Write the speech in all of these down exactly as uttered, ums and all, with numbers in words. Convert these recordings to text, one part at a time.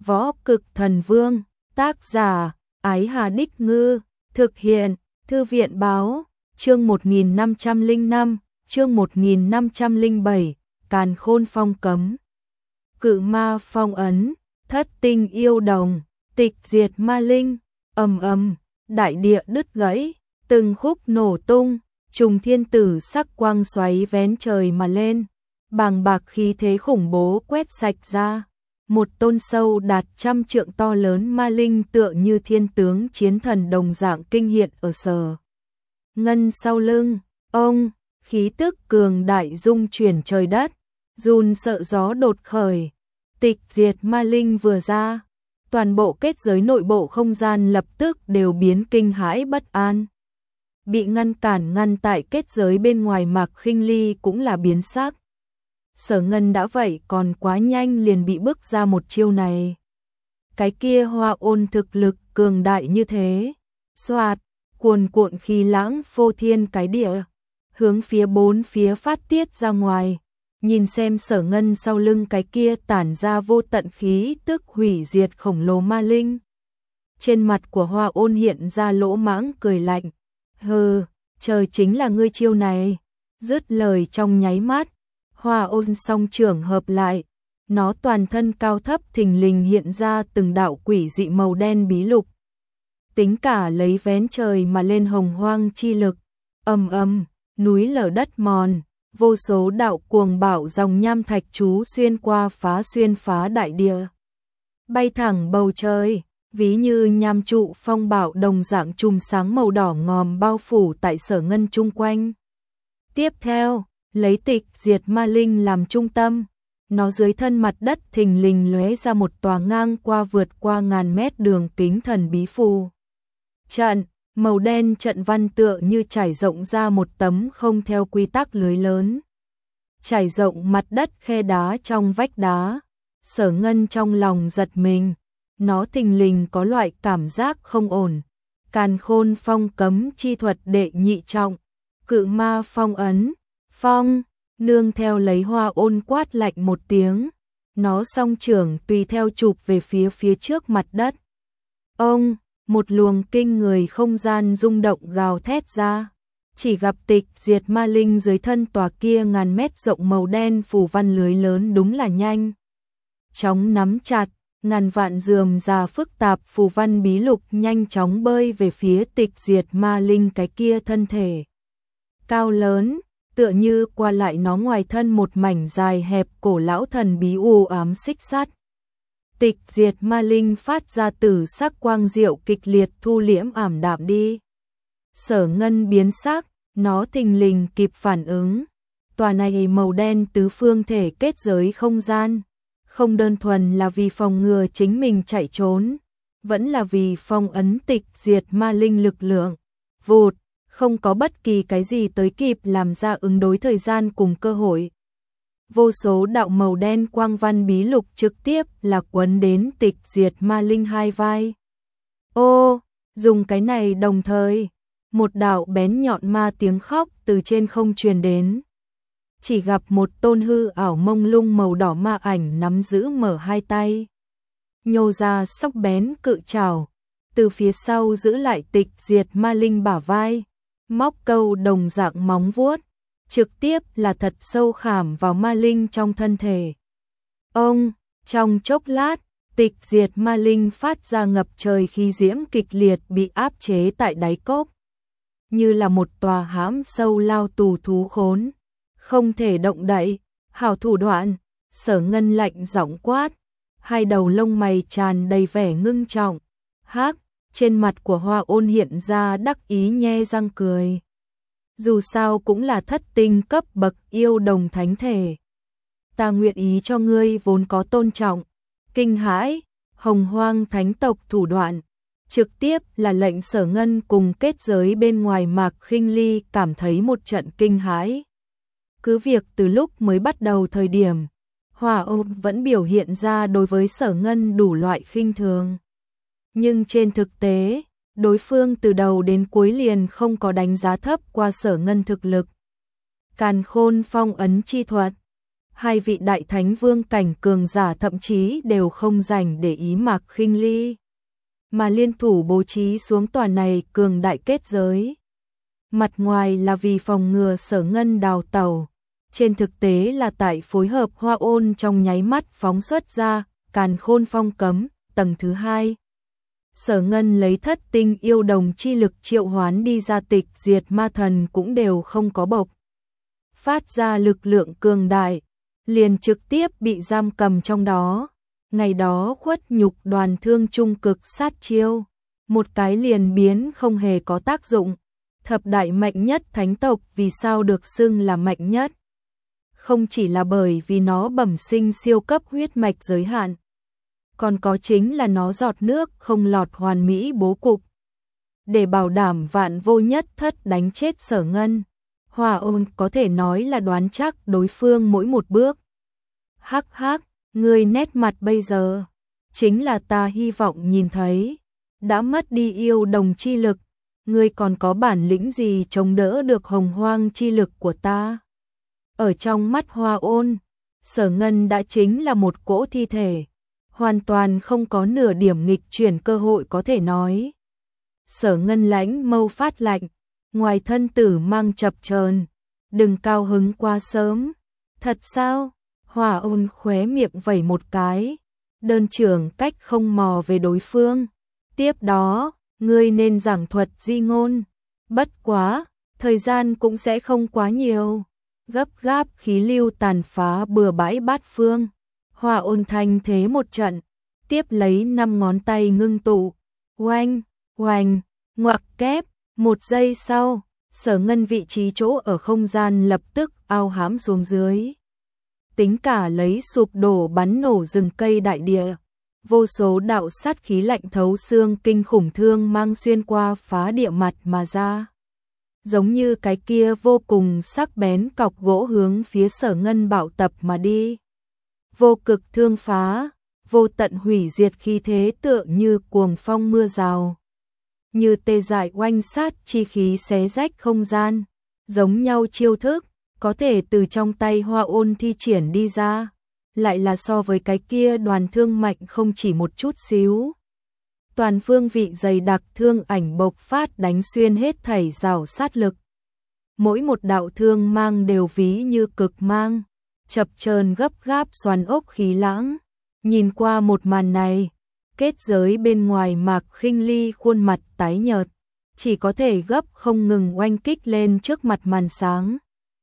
Võ Cực Thần Vương, tác giả, Ái Hà Đích Ngư, thực hiện, Thư viện Báo, chương một nghìn năm trăm lẻ năm, chương một nghìn năm trăm lẻ bảy, Càn Khôn Phong Cấm, Cự Ma Phong Ấn, Thất Tinh Yêu Đồng, Tịch Diệt Ma Linh, ầm ầm, đại địa đứt gãy, từng khúc nổ tung, trùng thiên tử sắc quang xoáy vén trời mà lên, bàng bạc khí thế khủng bố quét sạch ra. Một tôn sâu đạt trăm trượng to lớn ma linh tựa như thiên tướng chiến thần đồng dạng kinh hiện ở Sở Ngân sau lưng, ông, khí tức cường đại dung chuyển trời đất, run sợ gió đột khởi, tịch diệt ma linh vừa ra, toàn bộ kết giới nội bộ không gian lập tức đều biến kinh hãi bất an. Bị ngăn cản ngăn tại kết giới bên ngoài Mạc Khinh Ly cũng là biến sắc. Sở Ngân đã vậy còn quá nhanh liền bị bước ra một chiêu này. Cái kia Hoa Ôn thực lực cường đại như thế, xoạt, cuồn cuộn khí lãng phô thiên cái địa, hướng phía bốn phía phát tiết ra ngoài. Nhìn xem Sở Ngân sau lưng cái kia tản ra vô tận khí tức hủy diệt khổng lồ ma linh. Trên mặt của Hoa Ôn hiện ra lỗ mãng cười lạnh. Hừ, trời chính là ngươi chiêu này. Dứt lời trong nháy mắt, Hoa Ôn song trưởng hợp lại, nó toàn thân cao thấp thình lình hiện ra từng đạo quỷ dị màu đen bí lục. Tính cả lấy vén trời mà lên hồng hoang chi lực, ầm ầm, núi lở đất mòn, vô số đạo cuồng bạo dòng nham thạch chú xuyên qua phá xuyên phá đại địa, bay thẳng bầu trời, ví như nham trụ phong bạo đồng dạng chùm sáng màu đỏ ngòm bao phủ tại Sở Ngân chung quanh. Tiếp theo, lấy tịch diệt ma linh làm trung tâm, nó dưới thân mặt đất thình lình lóe ra một tòa ngang qua vượt qua ngàn mét đường kính thần bí phù trận, màu đen trận văn tựa như trải rộng ra một tấm không theo quy tắc lưới lớn, trải rộng mặt đất khe đá trong vách đá. Sở Ngân trong lòng giật mình, nó thình lình có loại cảm giác không ổn. Càn Khôn Phong Cấm chi thuật đệ nhị trọng, Cự Ma Phong Ấn, phong, nương theo lấy Hoa Ôn quát lạnh một tiếng, nó song trưởng tùy theo chụp về phía phía trước mặt đất. Ông, một luồng kinh người không gian rung động gào thét ra, chỉ gặp tịch diệt ma linh dưới thân tòa kia ngàn mét rộng màu đen phủ văn lưới lớn đúng là nhanh chóng nắm chặt, ngàn vạn rườm rà phức tạp phù văn bí lục nhanh chóng bơi về phía tịch diệt ma linh cái kia thân thể cao lớn, tựa như qua lại nó ngoài thân một mảnh dài hẹp cổ lão thần bí u ám xích sắt. Tịch diệt ma linh phát ra tử sắc quang diệu kịch liệt thu liễm ảm đạm đi. Sở Ngân biến sắc, nó thình lình kịp phản ứng. Tòa này màu đen tứ phương thể kết giới không gian, không đơn thuần là vì phòng ngừa chính mình chạy trốn, vẫn là vì phong ấn tịch diệt ma linh lực lượng. Vụt, không có bất kỳ cái gì tới kịp làm ra ứng đối thời gian cùng cơ hội. Vô số đạo màu đen quang văn bí lục trực tiếp là quấn đến tịch diệt ma linh hai vai. Ô, dùng cái này đồng thời, một đạo bén nhọn ma tiếng khóc từ trên không truyền đến. Chỉ gặp một tôn hư ảo mông lung màu đỏ ma ảnh nắm giữ mở hai tay, nhô ra sắc bén cự trảo, từ phía sau giữ lại tịch diệt ma linh bả vai, móc câu đồng dạng móng vuốt, trực tiếp là thật sâu khảm vào ma linh trong thân thể. Ông, trong chốc lát, tịch diệt ma linh phát ra ngập trời khí diễm kịch liệt bị áp chế tại đáy cốc, như là một tòa hãm sâu lao tù thú khốn, không thể động đậy. Hảo thủ đoạn, Sở Ngân lạnh giọng quát, hai đầu lông mày tràn đầy vẻ ngưng trọng. Hắc, trên mặt của Hoa Ôn hiện ra đắc ý nhe răng cười. Dù sao cũng là thất tinh cấp bậc yêu đồng thánh thể, ta nguyện ý cho ngươi vốn có tôn trọng, kinh hãi, hồng hoang thánh tộc thủ đoạn, trực tiếp là lệnh Sở Ngân cùng kết giới bên ngoài Mạc Khinh Ly cảm thấy một trận kinh hãi. Cứ việc từ lúc mới bắt đầu thời điểm, Hoa Ôn vẫn biểu hiện ra đối với Sở Ngân đủ loại khinh thường, nhưng trên thực tế, đối phương từ đầu đến cuối liền không có đánh giá thấp qua Sở Ngân thực lực. Càn Khôn Phong Ấn chi thuật, Hai vị đại thánh vương cảnh cường giả thậm chí đều không dành để ý Mạc Khinh Ly, mà liên thủ bố trí xuống tòa này cường đại kết giới. Mặt ngoài là vì phòng ngừa Sở Ngân đào tẩu, trên thực tế là tại phối hợp Hoa Ôn trong nháy mắt phóng xuất ra Càn Khôn Phong Cấm tầng thứ hai. Sở Ngân lấy thất tinh yêu đồng chi lực triệu hoán đi ra tịch diệt ma thần cũng đều không có bộc phát ra lực lượng cường đại, liền trực tiếp bị giam cầm trong đó. Ngày đó khuất nhục đoàn thương trung cực sát chiêu, một cái liền biến không hề có tác dụng. Thập đại mạnh nhất thánh tộc vì sao được xưng là mạnh nhất? Không chỉ là bởi vì nó bẩm sinh siêu cấp huyết mạch giới hạn, còn có chính là nó giọt nước không lọt hoàn mỹ bố cục. Để bảo đảm vạn vô nhất thất đánh chết Sở Ngân, Hoa Ôn có thể nói là đoán chắc đối phương mỗi một bước. Hắc hắc, ngươi nét mặt bây giờ, chính là ta hy vọng nhìn thấy. Đã mất đi yêu đồng chi lực, ngươi còn có bản lĩnh gì chống đỡ được hồng hoang chi lực của ta? Ở trong mắt Hoa Ôn, Sở Ngân đã chính là một cỗ thi thể, hoàn toàn không có nửa điểm nghịch chuyển cơ hội có thể nói. Sở Ngân lãnh mâu phát lạnh, ngoài thân tử mang chập chờn, đừng cao hứng quá sớm. Thật sao? Hoa Ôn khóe miệng vẩy một cái, đơn trưởng cách không mò về đối phương. Tiếp đó, ngươi nên giảng thuật di ngôn. Bất quá, thời gian cũng sẽ không quá nhiều. Gấp gáp khí lưu tàn phá bừa bãi bát phương. Hoa Ôn thanh thế một trận, tiếp lấy năm ngón tay ngưng tụ. Oanh, oanh, ngoặc kép. Một giây sau, Sở Ngân vị trí chỗ ở không gian lập tức ao hãm xuống dưới. Tính cả lấy sụp đổ bắn nổ rừng cây đại địa. Vô số đạo sát khí lạnh thấu xương kinh khủng thương mang xuyên qua phá địa mặt mà ra. Giống như cái kia vô cùng sắc bén cọc gỗ hướng phía Sở Ngân bạo tập mà đi. Vô cực thương phá, vô tận hủy diệt khí thế tựa như cuồng phong mưa rào. Như tê dại oanh sát chi khí xé rách không gian, giống nhau chiêu thức, có thể từ trong tay Hoa Ôn thi triển đi ra. Lại là so với cái kia đoàn thương mạnh không chỉ một chút xíu. Toàn phương vị dày đặc thương ảnh bộc phát đánh xuyên hết thảy rào sát lực. Mỗi một đạo thương mang đều ví như cực mang, chập chờn gấp gáp xoắn ốc khí lãng. Nhìn qua một màn này, kết giới bên ngoài Mạc Khinh Ly khuôn mặt tái nhợt, chỉ có thể gấp không ngừng oanh kích lên trước mặt màn sáng.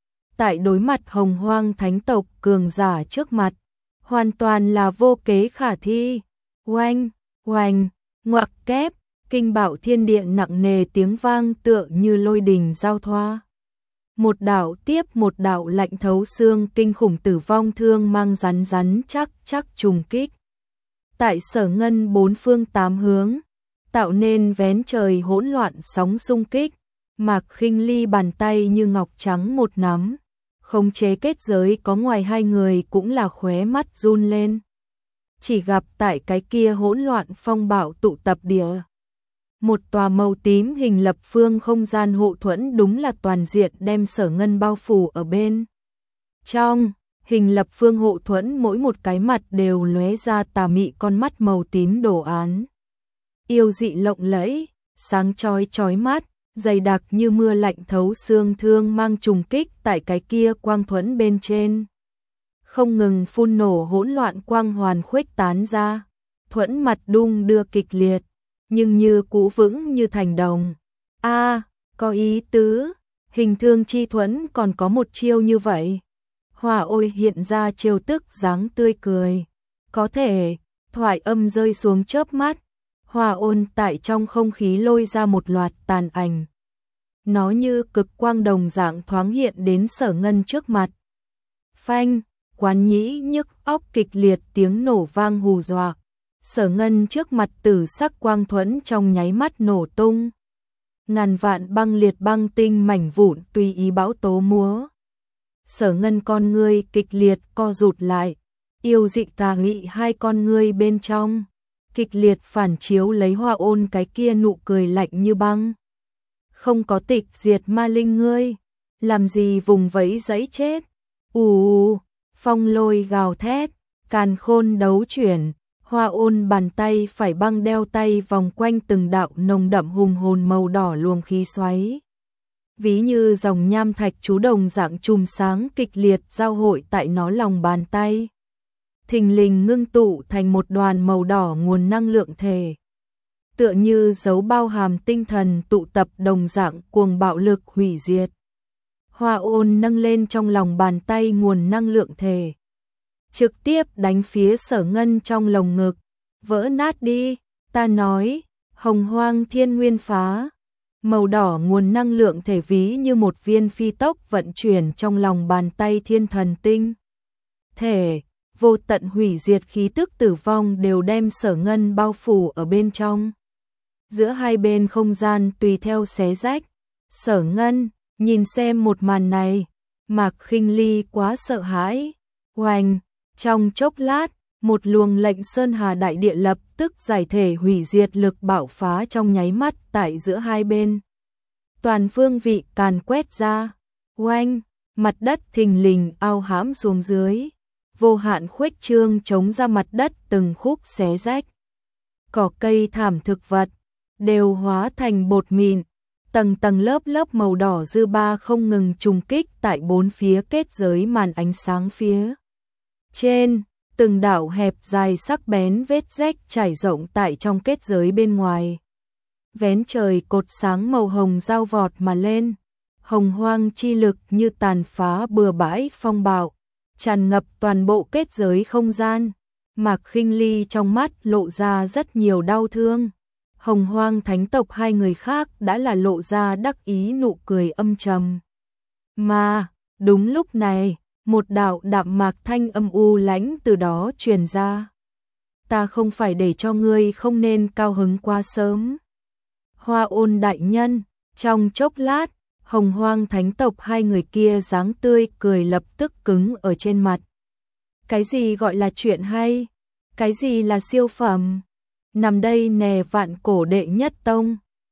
Tại đối mặt hồng hoang thánh tộc cường giả trước mặt, hoàn toàn là vô kế khả thi. Oanh, oanh, ngoặc kép, kinh bạo thiên địa nặng nề tiếng vang tựa như lôi đình giao thoa. Một đạo tiếp một đạo lạnh thấu xương kinh khủng tử vong thương mang rắn rắn chắc chắc trùng kích. Tại Sở Ngân bốn phương tám hướng, tạo nên vén trời hỗn loạn sóng xung kích. Mạc Khinh Ly bàn tay như ngọc trắng một nắm, khống chế kết giới có ngoài hai người cũng là khóe mắt run lên. Chỉ gặp tại cái kia hỗn loạn phong bạo tụ tập địa, một tòa màu tím hình lập phương không gian hộ thuẫn đúng là toàn diện đem Sở Ngân bao phủ ở bên trong. Hình lập phương hộ thuẫn mỗi một cái mặt đều lóe ra tà mị con mắt màu tím đồ án. Yêu dị lộng lẫy, sáng chói chói mắt, dày đặc như mưa lạnh thấu xương thương mang trùng kích tại cái kia quang thuẫn bên trên. Không ngừng phun nổ hỗn loạn quang hoàn khuếch tán ra, thuẫn mặt đung đưa kịch liệt, nhưng như cũ vững như thành đồng. A, à, có ý tứ, hình thương chi thuẫn còn có một chiêu như vậy. Hoa Ôi hiện ra trêu tức dáng tươi cười. Có thể, thoại âm rơi xuống chớp mắt, Hoa Ôn tại trong không khí lôi ra một loạt tàn ảnh. Nó như cực quang đồng dạng thoáng hiện đến Sở Ngân trước mặt. Phanh, quán nhĩ nhức óc kịch liệt tiếng nổ vang hù dọa. Sở Ngân trước mặt tử sắc quang thuẫn trong nháy mắt nổ tung. Ngàn vạn băng liệt băng tinh mảnh vụn tùy ý bão tố múa. Sở Ngân con ngươi kịch liệt co rụt lại, yêu dị tà nghị hai con ngươi bên trong, kịch liệt phản chiếu lấy Hoa Ôn cái kia nụ cười lạnh như băng. Không có tịch diệt ma linh ngươi, làm gì vùng vẫy giấy chết. Ù, phong lôi gào thét, càn khôn đấu chuyển, Hoa Ôn bàn tay phải băng đeo tay vòng quanh từng đạo nồng đậm hùng hồn màu đỏ luồng khí xoáy. Ví như dòng nham thạch chú đồng dạng chùm sáng kịch liệt giao hội tại nó lòng bàn tay. Thình lình ngưng tụ thành một đoàn màu đỏ nguồn năng lượng thể. Tựa như dấu bao hàm tinh thần tụ tập đồng dạng cuồng bạo lực hủy diệt. Hoa Ôn nâng lên trong lòng bàn tay nguồn năng lượng thể. Trực tiếp đánh phía Sở Ngân trong lồng ngực. Vỡ nát đi, ta nói, hồng hoang thiên nguyên phá. Màu đỏ nguồn năng lượng thể ví như một viên phi tốc vận chuyển trong lòng bàn tay thiên thần tinh. Thể, vô tận hủy diệt khí tức tử vong đều đem Sở Ngân bao phủ ở bên trong. Giữa hai bên không gian tùy theo xé rách. Sở Ngân, nhìn xem một màn này, Mạc Khinh Ly quá sợ hãi. Oanh, trong chốc lát, một luồng lệnh sơn hà đại địa lập tức giải thể hủy diệt lực bạo phá trong nháy mắt tại giữa hai bên. Toàn phương vị càn quét ra. Oanh, mặt đất thình lình ao hãm xuống dưới. Vô hạn khuếch trương chống ra mặt đất từng khúc xé rách. Cỏ cây thảm thực vật đều hóa thành bột mịn, tầng tầng lớp lớp màu đỏ dư ba không ngừng trùng kích tại bốn phía kết giới màn ánh sáng phía trên, từng đạo hẹp dài sắc bén vết rách trải rộng tại trong kết giới bên ngoài. Vén trời cột sáng màu hồng giao vọt mà lên, hồng hoang chi lực như tàn phá bừa bãi phong bạo, tràn ngập toàn bộ kết giới không gian. Mạc Khinh Ly trong mắt lộ ra rất nhiều đau thương. Hồng hoang thánh tộc hai người khác đã là lộ ra đắc ý nụ cười âm trầm. Mà, đúng lúc này, một đạo đạm mạc thanh âm u lãnh từ đó truyền ra. Ta không phải để cho ngươi không nên cao hứng quá sớm. Hoa Ôn đại nhân, trong chốc lát, hồng hoang thánh tộc hai người kia dáng tươi cười lập tức cứng ở trên mặt. Cái gì gọi là chuyện hay? Cái gì là siêu phẩm? Nằm đây nè vạn cổ đệ nhất tông.